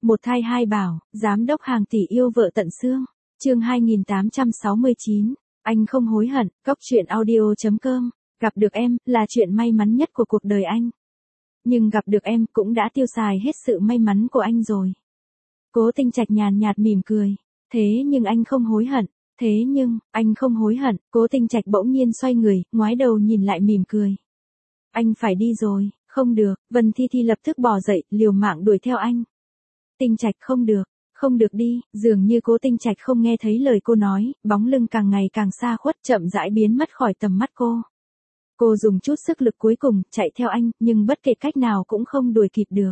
Một thai hai bảo, giám đốc hàng tỷ yêu vợ tận xương. Chương 2869, anh không hối hận, cóc truyện audio.com. Gặp được em, là chuyện may mắn nhất của cuộc đời anh. Nhưng gặp được em cũng đã tiêu xài hết sự may mắn của anh rồi. Cố Tinh Trạch nhàn nhạt mỉm cười. Thế nhưng anh không hối hận. Thế nhưng, anh không hối hận. Cố Tinh Trạch bỗng nhiên xoay người, ngoái đầu nhìn lại mỉm cười. Anh phải đi rồi. Không được, Vân Thi Thi lập tức bò dậy, liều mạng đuổi theo anh. Tinh Trạch không được. Không được đi, dường như Cố Tinh Trạch không nghe thấy lời cô nói, bóng lưng càng ngày càng xa khuất, chậm rãi biến mất khỏi tầm mắt cô. Cô dùng chút sức lực cuối cùng, chạy theo anh, nhưng bất kể cách nào cũng không đuổi kịp được.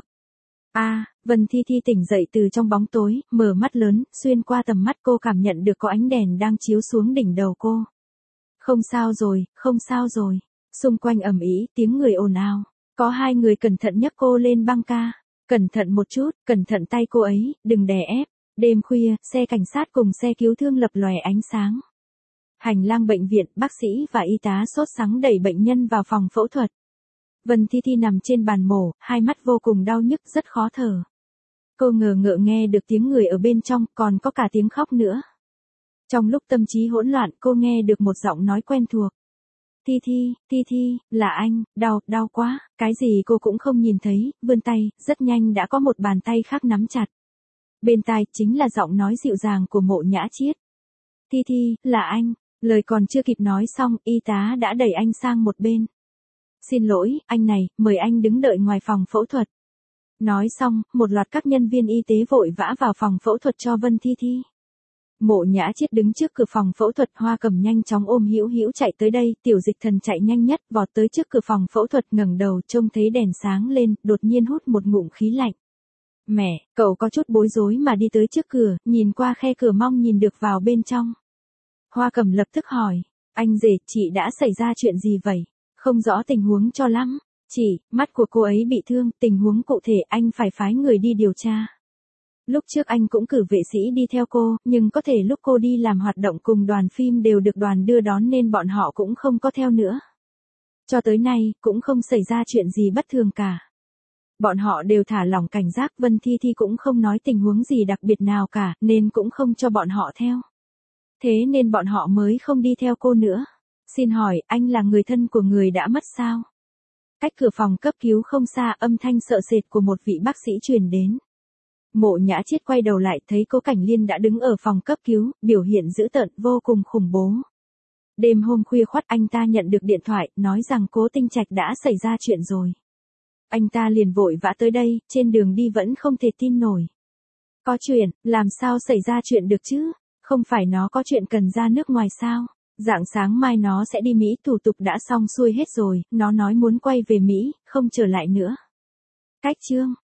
Vân Thi Thi tỉnh dậy từ trong bóng tối, mở mắt lớn, xuyên qua tầm mắt cô cảm nhận được có ánh đèn đang chiếu xuống đỉnh đầu cô. Không sao rồi, không sao rồi. Xung quanh ầm ĩ, tiếng người ồn ào. Có hai người cẩn thận nhấc cô lên băng ca. Cẩn thận một chút, cẩn thận tay cô ấy, đừng đè ép. Đêm khuya, xe cảnh sát cùng xe cứu thương lập lòe ánh sáng. Hành lang bệnh viện, bác sĩ và y tá sốt sắng đẩy bệnh nhân vào phòng phẫu thuật. Vân Thi Thi nằm trên bàn mổ, hai mắt vô cùng đau nhức, rất khó thở. Cô ngờ ngợ nghe được tiếng người ở bên trong, còn có cả tiếng khóc nữa. Trong lúc tâm trí hỗn loạn, cô nghe được một giọng nói quen thuộc. Thi Thi, là anh, đau quá, cái gì cô cũng không nhìn thấy, vươn tay, rất nhanh đã có một bàn tay khác nắm chặt. Bên tai chính là giọng nói dịu dàng của Mộ Nhã Chiết. Thi, là anh, lời còn chưa kịp nói xong, y tá đã đẩy anh sang một bên. Xin lỗi, anh này, mời anh đứng đợi ngoài phòng phẫu thuật. Nói xong, một loạt các nhân viên y tế vội vã vào phòng phẫu thuật cho Vân Thi Thi. Mộ Nhã Chiết đứng trước cửa phòng phẫu thuật, Hoa Cầm nhanh chóng ôm Hữu Hữu chạy tới đây, Tiểu Dịch Thần chạy nhanh nhất, vọt tới trước cửa phòng phẫu thuật, ngẩng đầu trông thấy đèn sáng lên, đột nhiên hút một ngụm khí lạnh. Mẹ, cậu có chút bối rối mà đi tới trước cửa, nhìn qua khe cửa mong nhìn được vào bên trong. Hoa Cầm lập tức hỏi, anh rể, chị đã xảy ra chuyện gì vậy? Không rõ tình huống cho lắm. Chị, mắt của cô ấy bị thương, tình huống cụ thể anh phải phái người đi điều tra. Lúc trước anh cũng cử vệ sĩ đi theo cô, nhưng có thể lúc cô đi làm hoạt động cùng đoàn phim đều được đoàn đưa đón nên bọn họ cũng không có theo nữa. Cho tới nay, cũng không xảy ra chuyện gì bất thường cả. Bọn họ đều thả lỏng cảnh giác, Vân Thi Thi cũng không nói tình huống gì đặc biệt nào cả, nên cũng không cho bọn họ theo. Thế nên bọn họ mới không đi theo cô nữa. Xin hỏi, anh là người thân của người đã mất sao? Cách cửa phòng cấp cứu không xa, âm thanh sợ sệt của một vị bác sĩ truyền đến. Mộ Nhã Chiết quay đầu lại thấy Cố Cảnh Liên đã đứng ở phòng cấp cứu, biểu hiện dữ tợn vô cùng khủng bố. Đêm hôm khuya khoắt anh ta nhận được điện thoại, nói rằng Cố Tinh Trạch đã xảy ra chuyện rồi. Anh ta liền vội vã tới đây, trên đường đi vẫn không thể tin nổi. Có chuyện, làm sao xảy ra chuyện được chứ? Không phải nó có chuyện cần ra nước ngoài sao? Rạng sáng mai nó sẽ đi Mỹ, thủ tục đã xong xuôi hết rồi, nó nói muốn quay về Mỹ, không trở lại nữa. Cách chương